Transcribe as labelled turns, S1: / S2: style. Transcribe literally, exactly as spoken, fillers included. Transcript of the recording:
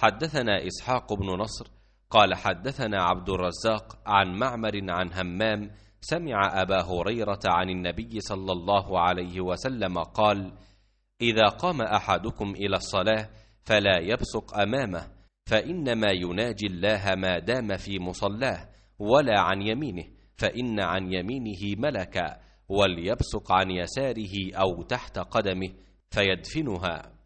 S1: حدثنا إسحاق بن نصر قال حدثنا عبد الرزاق عن معمر عن همام سمع أبا هريرة عن النبي صلى الله عليه وسلم قال: إذا قام أحدكم إلى الصلاة فلا يبصق أمامه، فإنما يناجي الله ما دام في مصلاه، ولا عن يمينه، فإن عن يمينه ملكا، وليبصق عن يساره أو تحت قدمه فيدفنها.